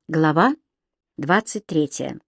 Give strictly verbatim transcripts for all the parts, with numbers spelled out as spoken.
Глава двадцать третья.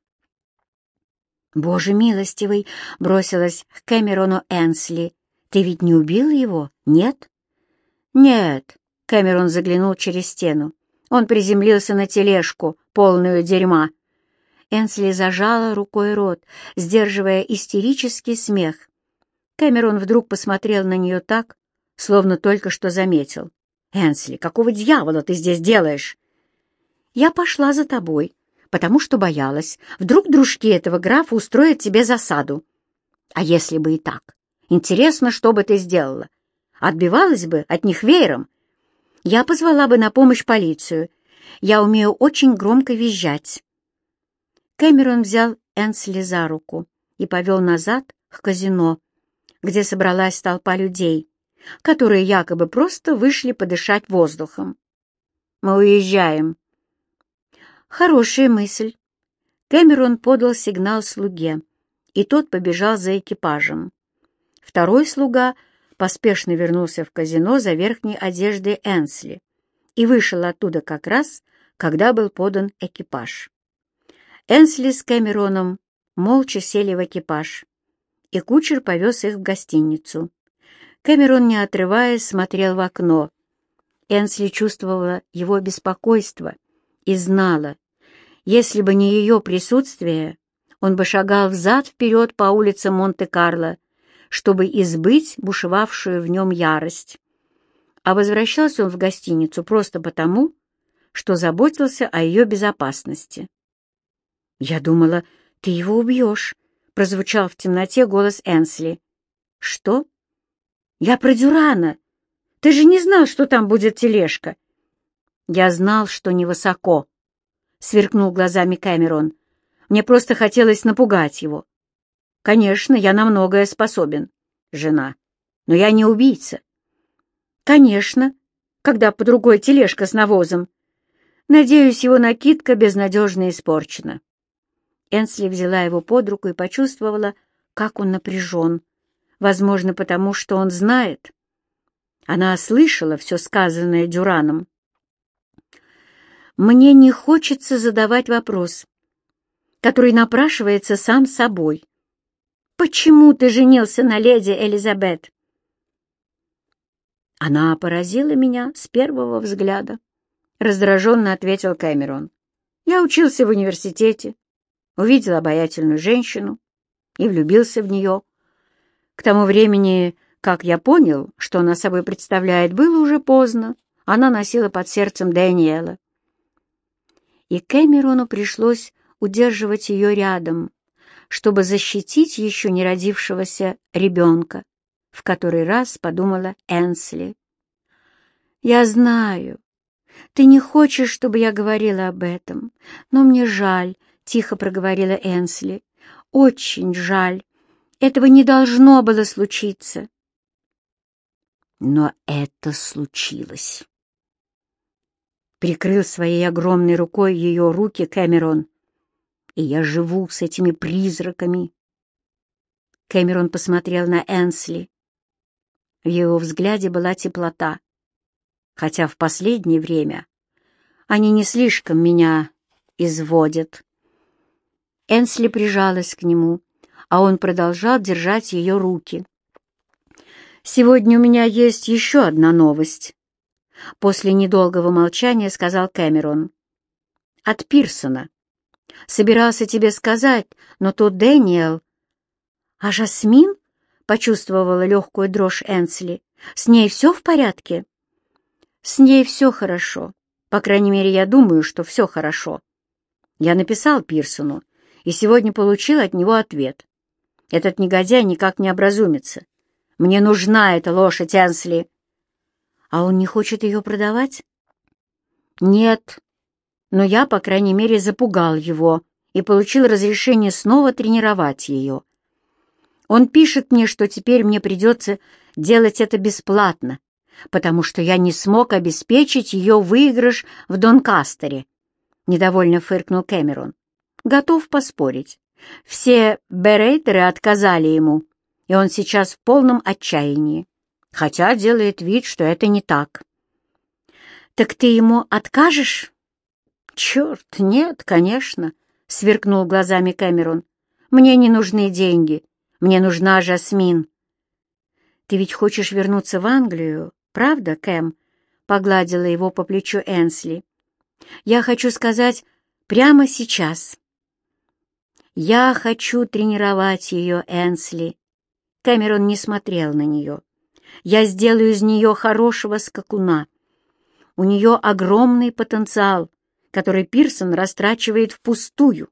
«Боже милостивый!» — бросилась к Кэмерону Энсли. «Ты ведь не убил его, нет?» «Нет», — Кэмерон заглянул через стену. Он приземлился на тележку, полную дерьма. Энсли зажала рукой рот, сдерживая истерический смех. Кэмерон вдруг посмотрел на нее так, словно только что заметил. «Энсли, какого дьявола ты здесь делаешь?» «Я пошла за тобой, потому что боялась. Вдруг дружки этого графа устроят тебе засаду. А если бы и так? Интересно, что бы ты сделала? Отбивалась бы от них веером? Я позвала бы на помощь полицию. Я умею очень громко визжать». Кэмерон взял Энсли за руку и повел назад к казино, где собралась толпа людей, которые якобы просто вышли подышать воздухом. «Мы уезжаем». «Хорошая мысль». Кэмерон подал сигнал слуге, и тот побежал за экипажем. Второй слуга поспешно вернулся в казино за верхней одеждой Энсли и вышел оттуда как раз, когда был подан экипаж. Энсли с Кэмероном молча сели в экипаж, и кучер повез их в гостиницу. Кэмерон, не отрываясь, смотрел в окно. Энсли чувствовала его беспокойство и знала, если бы не ее присутствие, он бы шагал взад-вперед по улицам Монте-Карло, чтобы избыть бушевавшую в нем ярость. А возвращался он в гостиницу просто потому, что заботился о ее безопасности. «Я думала, ты его убьешь», — прозвучал в темноте голос Энсли. «Что? Я про Дюрана. Ты же не знал, что там будет тележка». «Я знал, что невысоко», — сверкнул глазами Кэмерон. «Мне просто хотелось напугать его. Конечно, я на многое способен, жена, но я не убийца». «Конечно, когда по другой тележка с навозом. Надеюсь, его накидка безнадежно испорчена». Энсли взяла его под руку и почувствовала, как он напряжен. Возможно, потому что он знает. Она слышала все сказанное Дюраном. «Мне не хочется задавать вопрос, который напрашивается сам собой. Почему ты женился на леди Элизабет?» «Она поразила меня с первого взгляда», — раздраженно ответил Кэмерон. «Я учился в университете, увидел обаятельную женщину и влюбился в нее. К тому времени, как я понял, что она собой представляет, было уже поздно. Она носила под сердцем Дэниела. И Кэмерону пришлось удерживать ее рядом, чтобы защитить еще не родившегося ребенка, в который раз подумала Энсли. «Я знаю, ты не хочешь, чтобы я говорила об этом, но мне жаль», — тихо проговорила Энсли. «Очень жаль. Этого не должно было случиться». Но это случилось. Прикрыл своей огромной рукой ее руки Кэмерон. «И я живу с этими призраками». Кэмерон посмотрел на Энсли. В его взгляде была теплота, хотя в последнее время они не слишком меня изводят. Энсли прижалась к нему, а он продолжал держать ее руки. «Сегодня у меня есть еще одна новость», — после недолгого молчания сказал Кэмерон. «От Пирсона. Собирался тебе сказать, но тут Дэниел...» «А Жасмин?» — почувствовала легкую дрожь Энсли. «С ней все в порядке?» «С ней все хорошо. По крайней мере, я думаю, что все хорошо. Я написал Пирсону и сегодня получил от него ответ. Этот негодяй никак не образумится. Мне нужна эта лошадь, Энсли». «А он не хочет ее продавать?» «Нет, но я, по крайней мере, запугал его и получил разрешение снова тренировать ее. Он пишет мне, что теперь мне придется делать это бесплатно, потому что я не смог обеспечить ее выигрыш в Донкастере», — недовольно фыркнул Кэмерон. «Готов поспорить. Все берейтеры отказали ему, и он сейчас в полном отчаянии, хотя делает вид, что это не так». «Так ты ему откажешь?» «Черт, нет, конечно», — сверкнул глазами Кэмерон. «Мне не нужны деньги. Мне нужна Жасмин». «Ты ведь хочешь вернуться в Англию, правда, Кэм?» — погладила его по плечу Энсли. «Я хочу сказать прямо сейчас». «Я хочу тренировать ее, Энсли». Кэмерон не смотрел на нее. «Я сделаю из нее хорошего скакуна. У нее огромный потенциал, который Пирсон растрачивает впустую.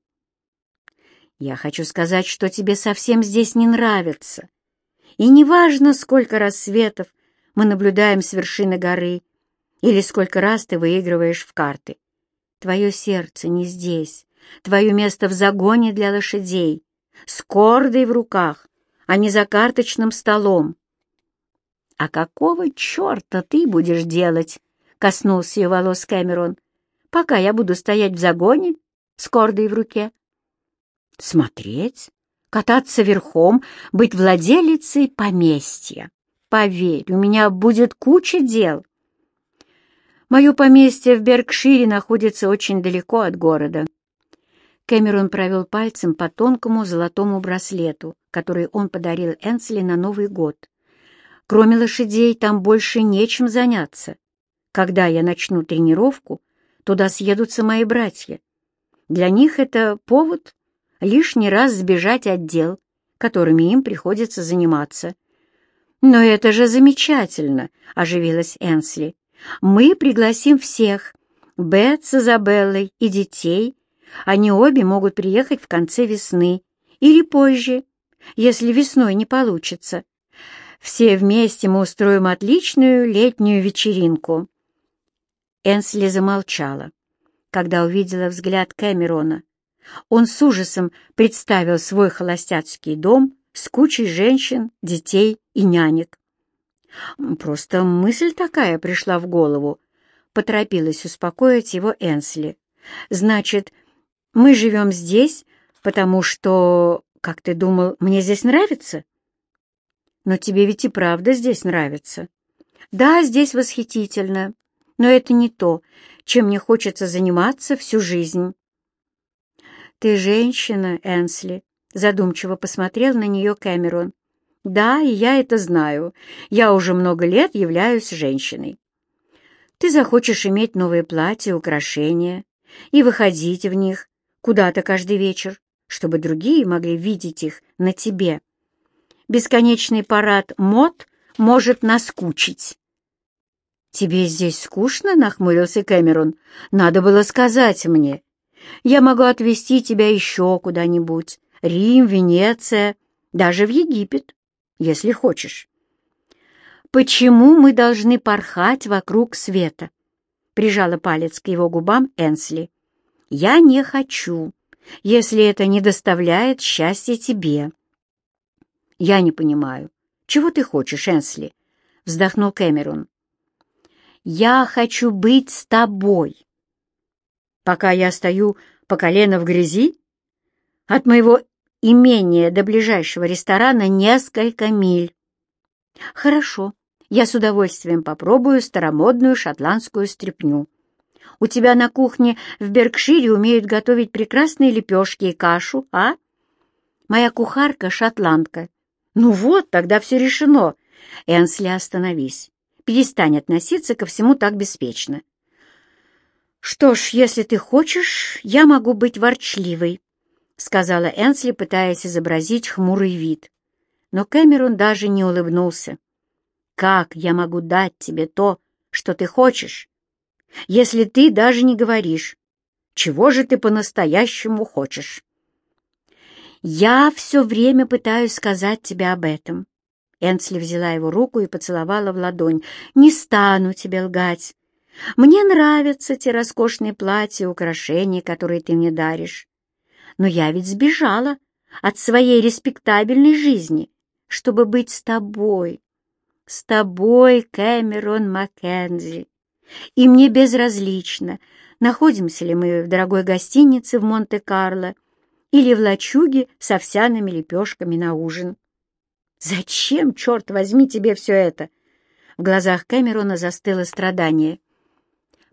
Я хочу сказать, что тебе совсем здесь не нравится. И неважно, сколько рассветов мы наблюдаем с вершины горы или сколько раз ты выигрываешь в карты. Твое сердце не здесь, твое место в загоне для лошадей, с кордой в руках, а не за карточным столом. «А какого черта ты будешь делать?» — коснулся ее волос Кэмерон. «Пока я буду стоять в загоне с кордой в руке». «Смотреть, кататься верхом, быть владелицей поместья. Поверь, у меня будет куча дел». «Мое поместье в Беркшире находится очень далеко от города». Кэмерон провел пальцем по тонкому золотому браслету, который он подарил Энсли на Новый год. «Кроме лошадей там больше нечем заняться. Когда я начну тренировку, туда съедутся мои братья. Для них это повод лишний раз сбежать от дел, которыми им приходится заниматься». «Но это же замечательно!» — оживилась Энсли. «Мы пригласим всех, Бет с Изабеллой и детей. Они обе могут приехать в конце весны или позже, если весной не получится. Все вместе мы устроим отличную летнюю вечеринку». Энсли замолчала, когда увидела взгляд Кэмерона. Он с ужасом представил свой холостяцкий дом с кучей женщин, детей и нянек. «Просто мысль такая пришла в голову», — поторопилась успокоить его Энсли. «Значит, мы живем здесь, потому что, как ты думал, мне здесь нравится?» «Но тебе ведь и правда здесь нравится». «Да, здесь восхитительно, но это не то, чем мне хочется заниматься всю жизнь». «Ты женщина, Энсли», — задумчиво посмотрел на нее Кэмерон. «Да, и я это знаю. Я уже много лет являюсь женщиной. Ты захочешь иметь новые платья, украшения и выходить в них куда-то каждый вечер, чтобы другие могли видеть их на тебе. Бесконечный парад мод может наскучить». «Тебе здесь скучно?» — нахмурился Кэмерон. «Надо было сказать мне. Я могу отвезти тебя еще куда-нибудь. Рим, Венеция, даже в Египет, если хочешь». «Почему мы должны порхать вокруг света?» — прижала палец к его губам Энсли. «Я не хочу, если это не доставляет счастья тебе». «Я не понимаю, чего ты хочешь, Энсли?» — вздохнул Кэмерон. «Я хочу быть с тобой». «Пока я стою по колено в грязи? От моего имения до ближайшего ресторана несколько миль». «Хорошо, я с удовольствием попробую старомодную шотландскую стряпню. У тебя на кухне в Беркшире умеют готовить прекрасные лепешки и кашу, а? Моя кухарка — шотландка». «Ну вот, тогда все решено». «Энсли, остановись. Перестань относиться ко всему так беспечно». «Что ж, если ты хочешь, я могу быть ворчливой», — сказала Энсли, пытаясь изобразить хмурый вид. Но Кэмерон даже не улыбнулся. «Как я могу дать тебе то, что ты хочешь, если ты даже не говоришь, чего же ты по-настоящему хочешь?» «Я все время пытаюсь сказать тебе об этом». Энсли взяла его руку и поцеловала в ладонь. «Не стану тебе лгать. Мне нравятся те роскошные платья и украшения, которые ты мне даришь. Но я ведь сбежала от своей респектабельной жизни, чтобы быть с тобой, с тобой, Кэмерон Маккензи. И мне безразлично, находимся ли мы в дорогой гостинице в Монте-Карло или в лачуге с овсяными лепешками на ужин. Зачем, черт возьми, тебе все это?» В глазах Кэмерона застыло страдание.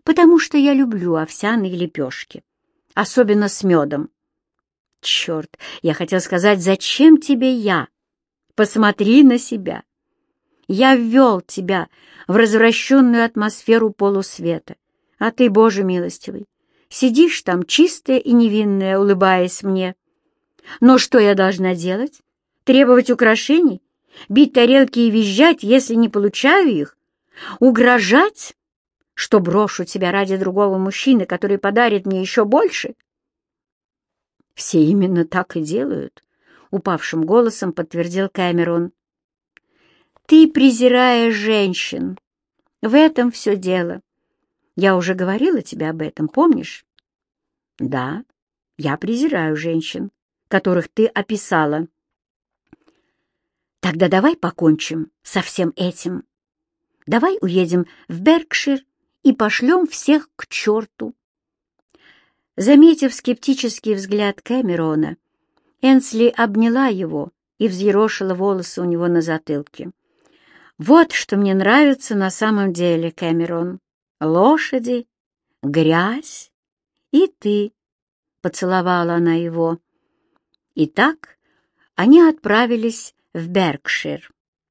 потому что я люблю овсяные лепешки, особенно с медом. Черт, я хотел сказать, зачем тебе я? Посмотри на себя. Я ввел тебя в развращенную атмосферу полусвета, а ты, Боже милостивый, сидишь там чистая и невинная, улыбаясь мне. Но что я должна делать? Требовать украшений? Бить тарелки и визжать, если не получаю их? Угрожать, что брошу тебя ради другого мужчины, который подарит мне еще больше? Все именно так и делают, — упавшим голосом подтвердил Кэмерон. Ты презираешь женщин. В этом все дело. Я уже говорила тебе об этом, помнишь? Да, я презираю женщин, которых ты описала. Тогда давай покончим со всем этим. Давай уедем в Беркшир и пошлем всех к черту. Заметив скептический взгляд Кэмерона, Энсли обняла его и взъерошила волосы у него на затылке. «Вот что мне нравится на самом деле, Кэмерон. Лошади, грязь и ты», — поцеловала она его. Итак, они отправились в Беркшир.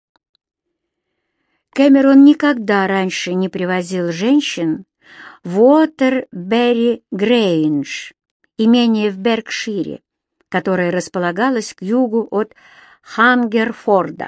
Кэмерон никогда раньше не привозил женщин в Уотербери-Грейндж, имение в Беркшире, которое располагалось к югу от Хангерфорда.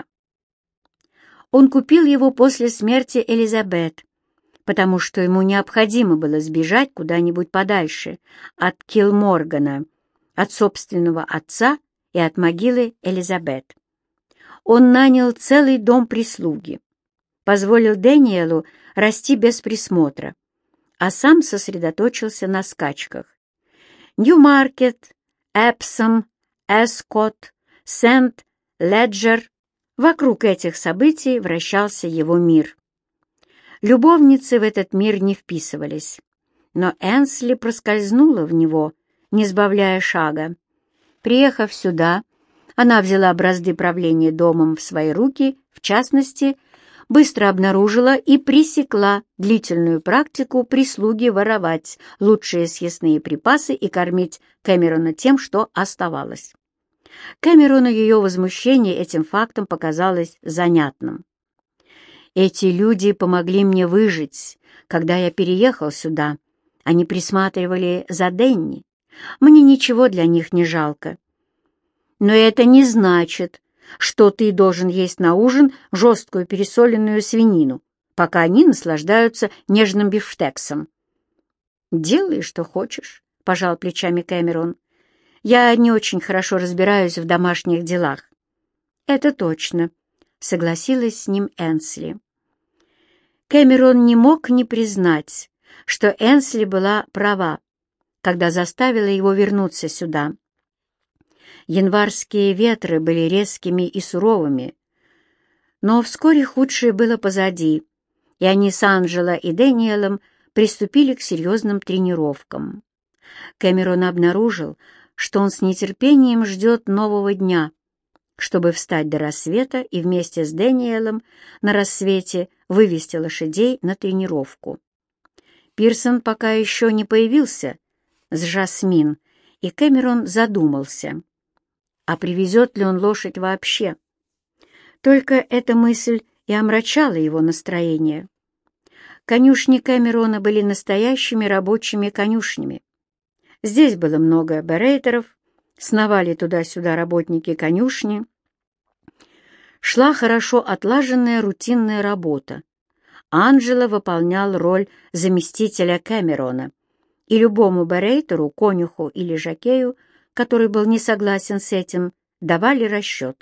Он купил его после смерти Элизабет, потому что ему необходимо было сбежать куда-нибудь подальше от Килморгана, от собственного отца и от могилы Элизабет. Он нанял целый дом прислуги, позволил Дэниелу расти без присмотра, а сам сосредоточился на скачках. Ньюмаркет, Эпсом, Эскот, Сент-Леджер — вокруг этих событий вращался его мир. Любовницы в этот мир не вписывались, но Энсли проскользнула в него, не сбавляя шага. Приехав сюда, она взяла бразды правления домом в свои руки, в частности, быстро обнаружила и пресекла длительную практику прислуги воровать лучшие съестные припасы и кормить Кэмерона тем, что оставалось. Кэмерону ее возмущение этим фактом показалось занятным. «Эти люди помогли мне выжить, когда я переехал сюда. Они присматривали за Денни. Мне ничего для них не жалко. Но это не значит, что ты должен есть на ужин жесткую пересоленную свинину, пока они наслаждаются нежным бифштексом». «Делай, что хочешь», — пожал плечами Кэмерон. «Я не очень хорошо разбираюсь в домашних делах». «Это точно», — согласилась с ним Энсли. Кэмерон не мог не признать, что Энсли была права, когда заставила его вернуться сюда. Январские ветры были резкими и суровыми, но вскоре худшее было позади, и они с Анджело и Дэниелом приступили к серьезным тренировкам. Кэмерон обнаружил, что он с нетерпением ждет нового дня, чтобы встать до рассвета и вместе с Дэниелом на рассвете вывести лошадей на тренировку. Пирсон пока еще не появился с Жасмин, и Кэмерон задумался, а привезет ли он лошадь вообще. Только эта мысль и омрачала его настроение. Конюшни Кэмерона были настоящими рабочими конюшнями. Здесь было много берейтеров, сновали туда-сюда работники конюшни. Шла хорошо отлаженная рутинная работа. Анджело выполнял роль заместителя Кэмерона, и любому берейтеру, конюху или жокею, который был не согласен с этим, давали расчет.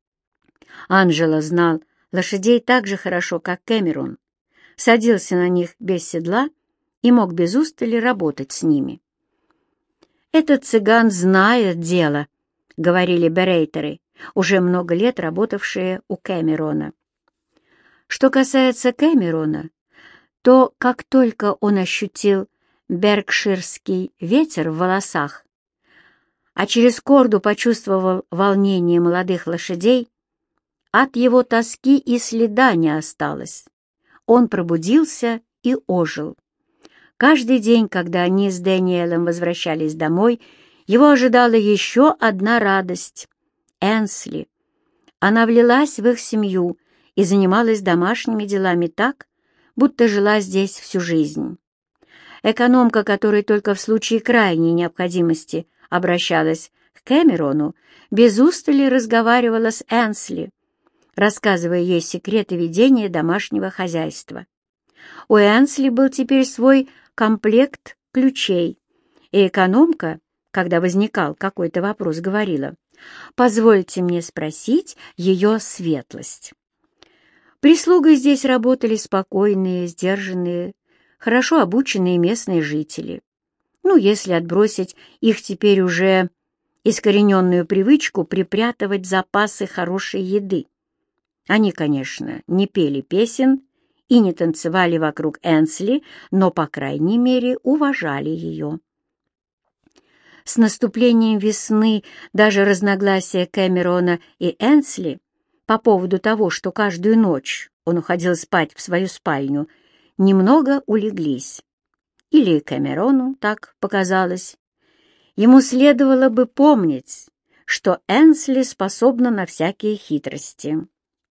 Анджело знал лошадей так же хорошо, как Кэмерон, садился на них без седла и мог без устали работать с ними. «Этот цыган знает дело», — говорили берейтеры, уже много лет работавшие у Кэмерона. Что касается Кэмерона, то как только он ощутил беркширский ветер в волосах, а через корду почувствовал волнение молодых лошадей, от его тоски и следа не осталось. Он пробудился и ожил. Каждый день, когда они с Дэниелом возвращались домой, его ожидала еще одна радость — Энсли. Она влилась в их семью и занималась домашними делами так, будто жила здесь всю жизнь. Экономка, которая только в случае крайней необходимости обращалась к Кэмерону, без устали разговаривала с Энсли, рассказывая ей секреты ведения домашнего хозяйства. У Энсли был теперь свой комплект ключей, и экономка, когда возникал какой-то вопрос, говорила: «Позвольте мне спросить ее светлость». Прислугой здесь работали спокойные, сдержанные, хорошо обученные местные жители. Ну, если отбросить их теперь уже искорененную привычку припрятывать запасы хорошей еды. Они, конечно, не пели песен и не танцевали вокруг Энсли, но, по крайней мере, уважали ее. С наступлением весны даже разногласия Кэмерона и Энсли по поводу того, что каждую ночь он уходил спать в свою спальню, немного улеглись. Или Кэмерону так показалось. Ему следовало бы помнить, что Энсли способна на всякие хитрости.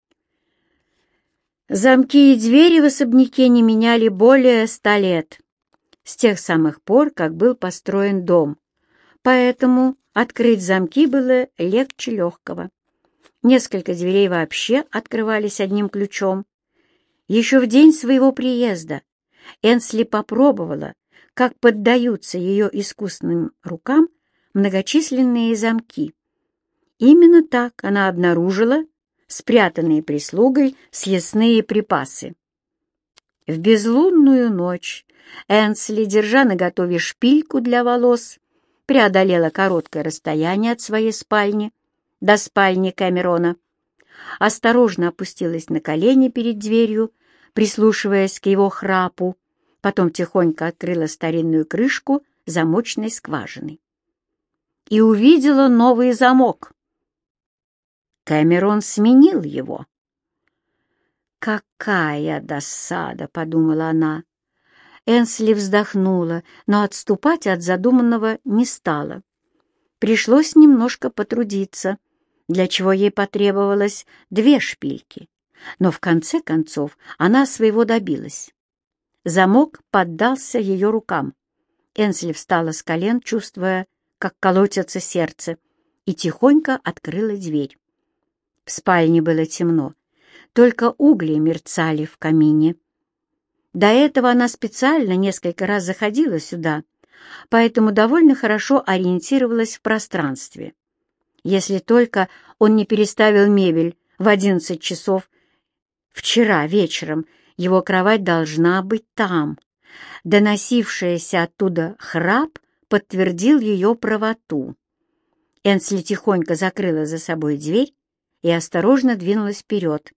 Замки и двери в особняке не меняли более ста лет, с тех самых пор, как был построен дом, поэтому открыть замки было легче легкого. Несколько дверей вообще открывались одним ключом. Еще в день своего приезда Энсли попробовала, как поддаются ее искусным рукам многочисленные замки. Именно так она обнаружила спрятанные прислугой съестные припасы. В безлунную ночь Энсли, держа наготове шпильку для волос, преодолела короткое расстояние от своей спальни до спальни Кэмерона, осторожно опустилась на колени перед дверью, прислушиваясь к его храпу, потом тихонько открыла старинную крышку замочной скважины и увидела новый замок. Кэмерон сменил его. «Какая досада!» — подумала она. Энсли вздохнула, но отступать от задуманного не стала. Пришлось немножко потрудиться, для чего ей потребовалось две шпильки. Но в конце концов она своего добилась. Замок поддался ее рукам. Энсли встала с колен, чувствуя, как колотится сердце, и тихонько открыла дверь. В спальне было темно, только угли мерцали в камине. До этого она специально несколько раз заходила сюда, поэтому довольно хорошо ориентировалась в пространстве. Если только он не переставил мебель в одиннадцать часов вчера вечером, его кровать должна быть там. Доносившийся оттуда храп подтвердил ее правоту. Энсли тихонько закрыла за собой дверь и осторожно двинулась вперед.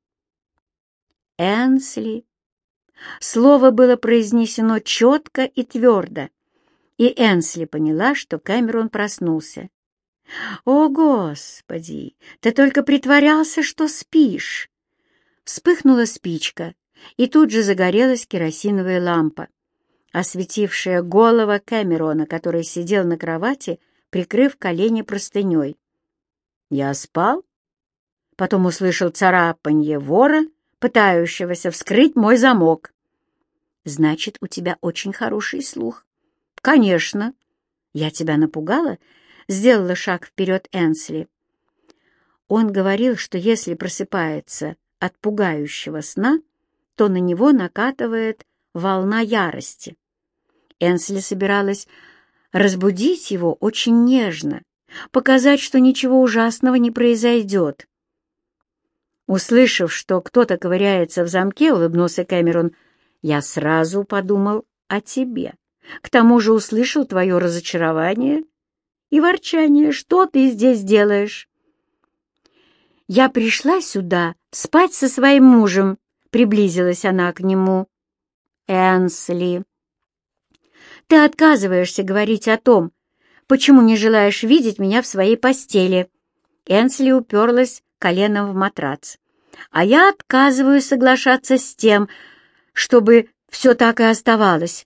«Энсли». Слово было произнесено четко и твердо, и Энсли поняла, что Кэмерон проснулся. «О, Господи! Ты только притворялся, что спишь!» Вспыхнула спичка, и тут же загорелась керосиновая лампа, осветившая голову Кэмерона, который сидел на кровати, прикрыв колени простыней. «Я спал?» Потом услышал царапанье вора, пытающегося вскрыть мой замок. «Значит, у тебя очень хороший слух». «Конечно». «Я тебя напугала?» — сделала шаг вперед Энсли. Он говорил, что если просыпается от пугающего сна, то на него накатывает волна ярости. Энсли собиралась разбудить его очень нежно, показать, что ничего ужасного не произойдет. Услышав, что кто-то ковыряется в замке, улыбнулся Кэмерон, «Я сразу подумал о тебе. К тому же услышал твое разочарование и ворчание. Что ты здесь делаешь?» «Я пришла сюда спать со своим мужем», — приблизилась она к нему. «Энсли, ты отказываешься говорить о том, почему не желаешь видеть меня в своей постели». Энсли уперлась коленом в матрац. «А я отказываюсь соглашаться с тем, чтобы все так и оставалось.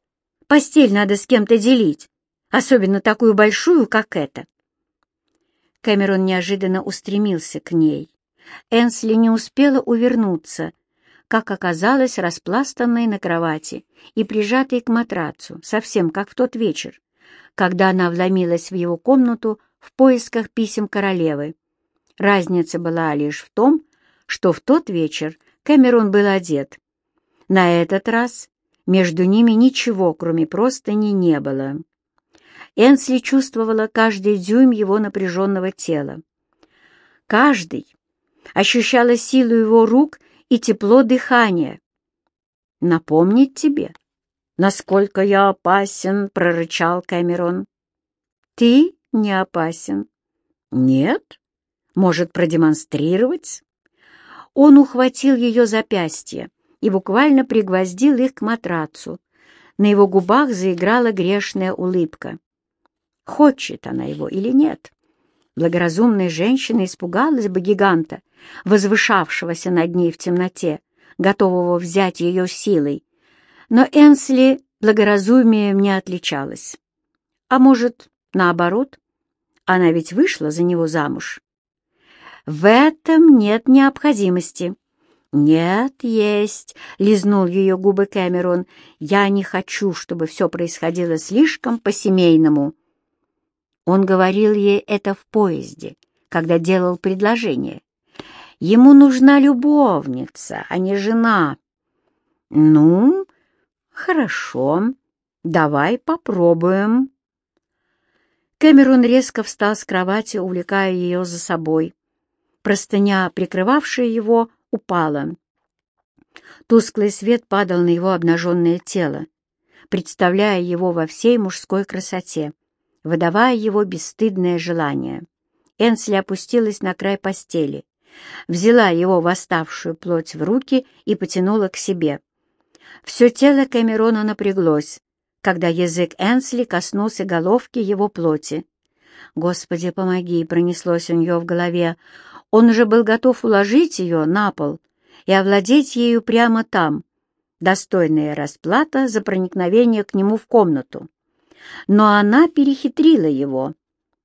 Постель надо с кем-то делить, особенно такую большую, как эта». Кэмерон неожиданно устремился к ней. Энсли не успела увернуться, как оказалась распластанной на кровати и прижатой к матрацу, совсем как в тот вечер, когда она вломилась в его комнату в поисках писем королевы. Разница была лишь в том, что в тот вечер Кэмерон был одет. На этот раз между ними ничего, кроме простыни, не было. Энсли чувствовала каждый дюйм его напряженного тела. Каждый ощущала силу его рук и тепло дыхания. «Напомнить тебе, насколько я опасен», — прорычал Кэмерон. «Ты не опасен». «Нет? Может, продемонстрировать?» Он ухватил ее запястье и буквально пригвоздил их к матрацу. На его губах заиграла грешная улыбка. Хочет она его или нет? Благоразумная женщина испугалась бы гиганта, возвышавшегося над ней в темноте, готового взять ее силой. Но Энсли благоразумием не отличалась. А может, наоборот? Она ведь вышла за него замуж. В этом нет необходимости. «Нет, есть», — лизнул ее губы Кэмерон. «Я не хочу, чтобы все происходило слишком по-семейному». Он говорил ей это в поезде, когда делал предложение. Ему нужна любовница, а не жена. «Ну, хорошо, давай попробуем». Кэмерон резко встал с кровати, увлекая ее за собой. Простыня, прикрывавшая его, упала. Тусклый свет падал на его обнаженное тело, представляя его во всей мужской красоте, выдавая его бесстыдное желание. Энсли опустилась на край постели, взяла его восставшую плоть в руки и потянула к себе. Все тело Кэмерона напряглось, когда язык Энсли коснулся головки его плоти. «Господи, помоги!» — пронеслось у нее в голове. Он уже был готов уложить ее на пол и овладеть ею прямо там, достойная расплата за проникновение к нему в комнату. Но она перехитрила его.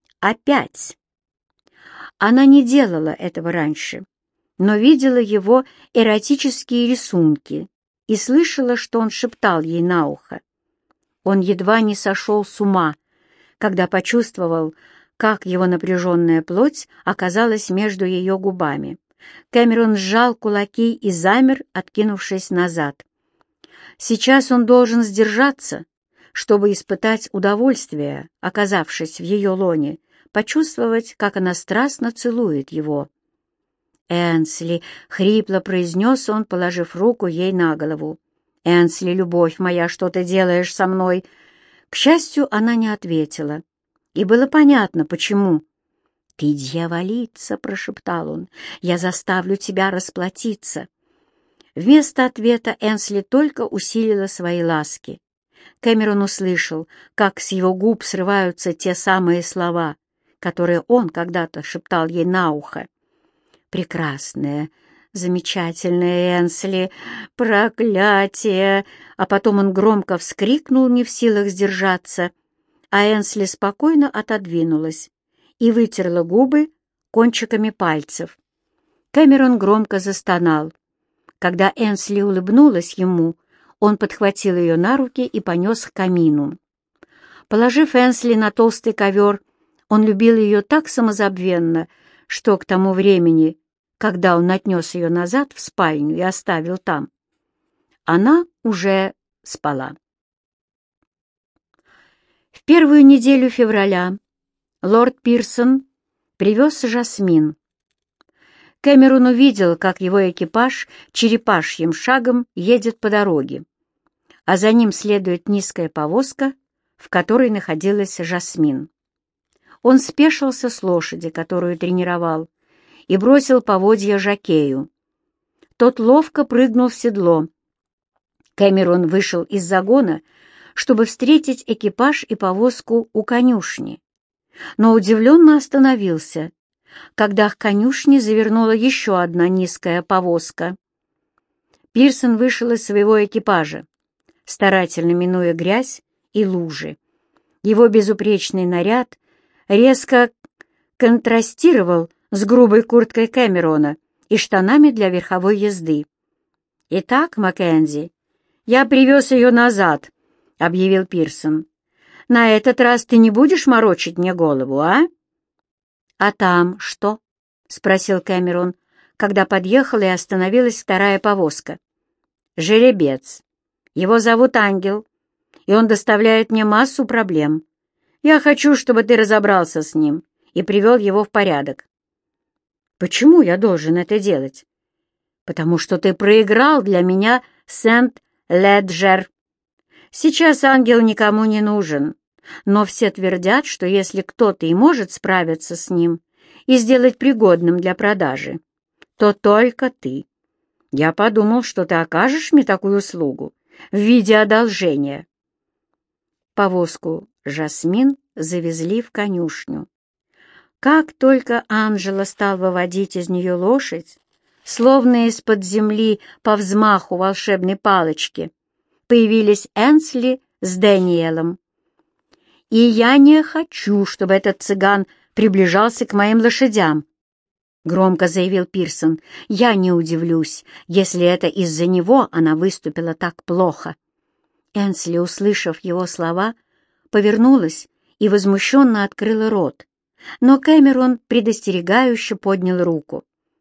Опять. Она не делала этого раньше, но видела его эротические рисунки и слышала, что он шептал ей на ухо. Он едва не сошел с ума, когда почувствовал, как его напряженная плоть оказалась между ее губами. Кэмерон сжал кулаки и замер, откинувшись назад. Сейчас он должен сдержаться, чтобы испытать удовольствие, оказавшись в ее лоне, почувствовать, как она страстно целует его. «Энсли!» — хрипло произнес он, положив руку ей на голову. «Энсли, любовь моя, что ты делаешь со мной?» К счастью, она не ответила. И было понятно, почему. «Ты дьяволица!» — прошептал он. «Я заставлю тебя расплатиться!» Вместо ответа Энсли только усилила свои ласки. Кэмерон услышал, как с его губ срываются те самые слова, которые он когда-то шептал ей на ухо. «Прекрасная, замечательная Энсли! Проклятие!» А потом он громко вскрикнул, не в силах сдержаться, а Энсли спокойно отодвинулась и вытерла губы кончиками пальцев. Кэмерон громко застонал. Когда Энсли улыбнулась ему, он подхватил ее на руки и понес к камину. Положив Энсли на толстый ковер, он любил ее так самозабвенно, что к тому времени, когда он отнес ее назад в спальню и оставил там, она уже спала. В первую неделю февраля лорд Пирсон привез Жасмин. Кэмерон увидел, как его экипаж черепашьим шагом едет по дороге, а за ним следует низкая повозка, в которой находилась Жасмин. Он спешился с лошади, которую тренировал, и бросил поводья жокею. Тот ловко прыгнул в седло. Кэмерон вышел из загона, чтобы встретить экипаж и повозку у конюшни, но удивленно остановился, когда к конюшне завернула еще одна низкая повозка. Пирсон вышел из своего экипажа, старательно минуя грязь и лужи. Его безупречный наряд резко контрастировал с грубой курткой Кэмерона и штанами для верховой езды. «Итак, Маккензи, я привез ее назад», — объявил Пирсон. «На этот раз ты не будешь морочить мне голову, а?» «А там что?» — спросил Кэмерон, когда подъехала и остановилась вторая повозка. «Жеребец. Его зовут Ангел, и он доставляет мне массу проблем. Я хочу, чтобы ты разобрался с ним и привел его в порядок». «Почему я должен это делать?» «Потому что ты проиграл для меня Сент-Леджер. Сейчас Ангел никому не нужен, но все твердят, что если кто-то и может справиться с ним и сделать пригодным для продажи, то только ты. Я подумал, что ты окажешь мне такую услугу в виде одолжения». Повозку «Жасмин» завезли в конюшню. Как только Анжела стал выводить из нее лошадь, словно из-под земли по взмаху волшебной палочки, появились Энсли с Дэниелом. «И я не хочу, чтобы этот цыган приближался к моим лошадям», — громко заявил Пирсон. «Я не удивлюсь, если это из-за него она выступила так плохо». Энсли, услышав его слова, повернулась и возмущенно открыла рот, но Кэмерон предостерегающе поднял руку.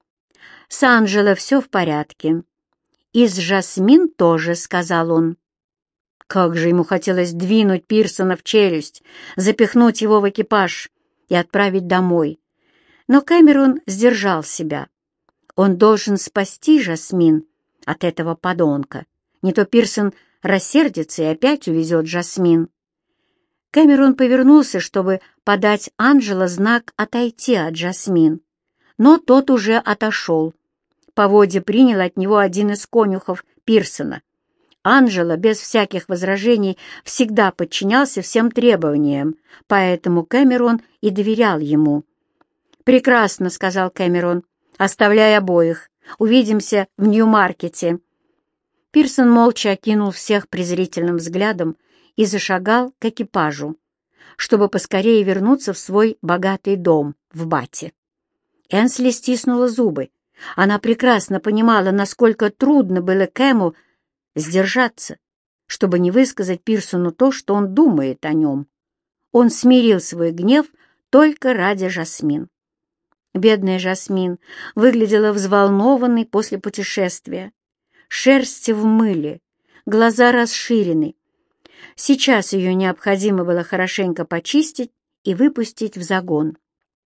«С Анджело все в порядке. И с Жасмин тоже», — сказал он. Как же ему хотелось двинуть Пирсона в челюсть, запихнуть его в экипаж и отправить домой. Но Кэмерон сдержал себя. Он должен спасти Жасмин от этого подонка. Не то Пирсон рассердится и опять увезет Жасмин. Кэмерон повернулся, чтобы подать Анджело знак отойти от Жасмин, но тот уже отошел. Поводья принял от него один из конюхов Пирсона. Анджело без всяких возражений всегда подчинялся всем требованиям, поэтому Кэмерон и доверял ему. «Прекрасно», — сказал Кэмерон, — «оставляй обоих. Увидимся в Нью-Маркете». Пирсон молча окинул всех презрительным взглядом и зашагал к экипажу, чтобы поскорее вернуться в свой богатый дом в Бате. Энсли стиснула зубы. Она прекрасно понимала, насколько трудно было Кэму сдержаться, чтобы не высказать Пирсону то, что он думает о нем. Он смирил свой гнев только ради Жасмин. Бедная Жасмин выглядела взволнованной после путешествия. Шерсть в мыле, глаза расширены. Сейчас ее необходимо было хорошенько почистить и выпустить в загон.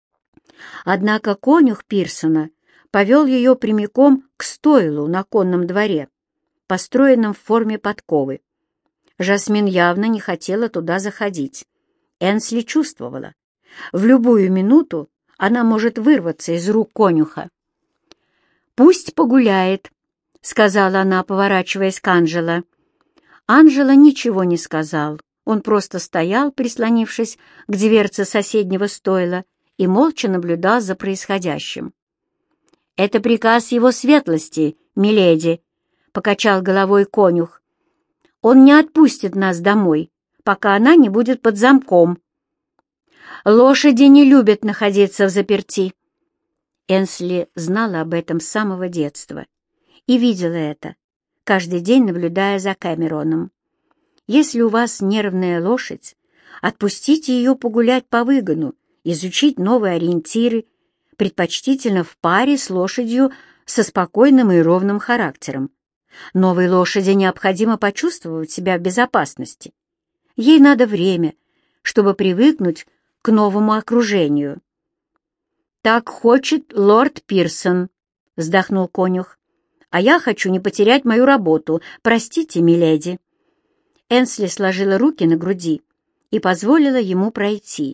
Однако конюх Пирсона повел ее прямиком к стойлу на конном дворе, построенном в форме подковы. Жасмин явно не хотела туда заходить. Энсли чувствовала. В любую минуту она может вырваться из рук конюха. «Пусть погуляет», — сказала она, поворачиваясь к Анджело. Анджело ничего не сказал. Он просто стоял, прислонившись к дверце соседнего стойла, и молча наблюдал за происходящим. «Это приказ его светлости, миледи», — покачал головой конюх. «Он не отпустит нас домой, пока она не будет под замком. Лошади не любят находиться взаперти». Энсли знала об этом с самого детства и видела это, каждый день наблюдая за Кэмероном. Если у вас нервная лошадь, отпустите ее погулять по выгону, изучить новые ориентиры, предпочтительно в паре с лошадью со спокойным и ровным характером. Новой лошади необходимо почувствовать себя в безопасности. Ей надо время, чтобы привыкнуть к новому окружению. «Так хочет лорд Пирсон», — вздохнул конюх. «А я хочу не потерять мою работу. Простите, миледи». Энсли сложила руки на груди и позволила ему пройти.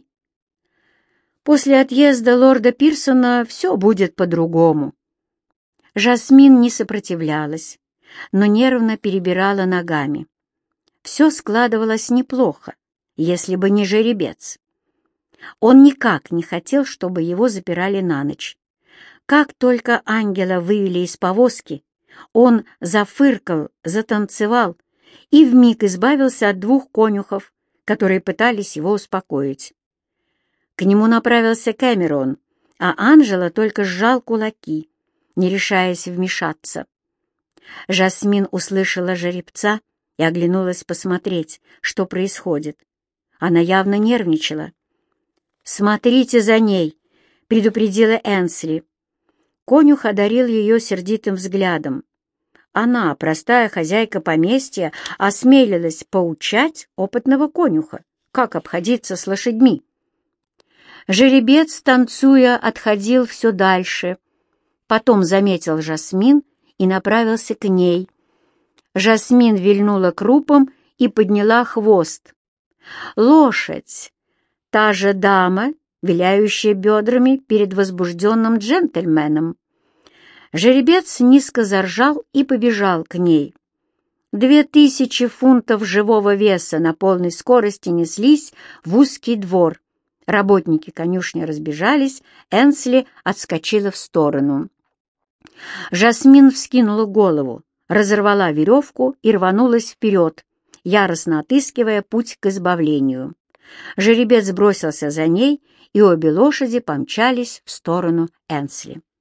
После отъезда лорда Пирсона все будет по-другому. Жасмин не сопротивлялась, но нервно перебирала ногами. Все складывалось неплохо, если бы не жеребец. Он никак не хотел, чтобы его запирали на ночь. Как только ангела вывели из повозки, он зафыркал, затанцевал и вмиг избавился от двух конюхов, которые пытались его успокоить. К нему направился Кэмерон, а Анжела только сжал кулаки, не решаясь вмешаться. Жасмин услышала жеребца и оглянулась посмотреть, что происходит. Она явно нервничала. «Смотрите за ней!» — предупредила Энсли. Конюх одарил ее сердитым взглядом. Она, простая хозяйка поместья, осмелилась поучать опытного конюха, как обходиться с лошадьми. Жеребец, танцуя, отходил все дальше. Потом заметил Жасмин и направился к ней. Жасмин вильнула крупом и подняла хвост. Лошадь, та же дама, виляющая бедрами перед возбужденным джентльменом. Жеребец низко заржал и побежал к ней. Две тысячи фунтов живого веса на полной скорости неслись в узкий двор. Работники конюшни разбежались, Энсли отскочила в сторону. Жасмин вскинула голову, разорвала веревку и рванулась вперед, яростно отыскивая путь к избавлению. Жеребец бросился за ней, и обе лошади помчались в сторону Энсли.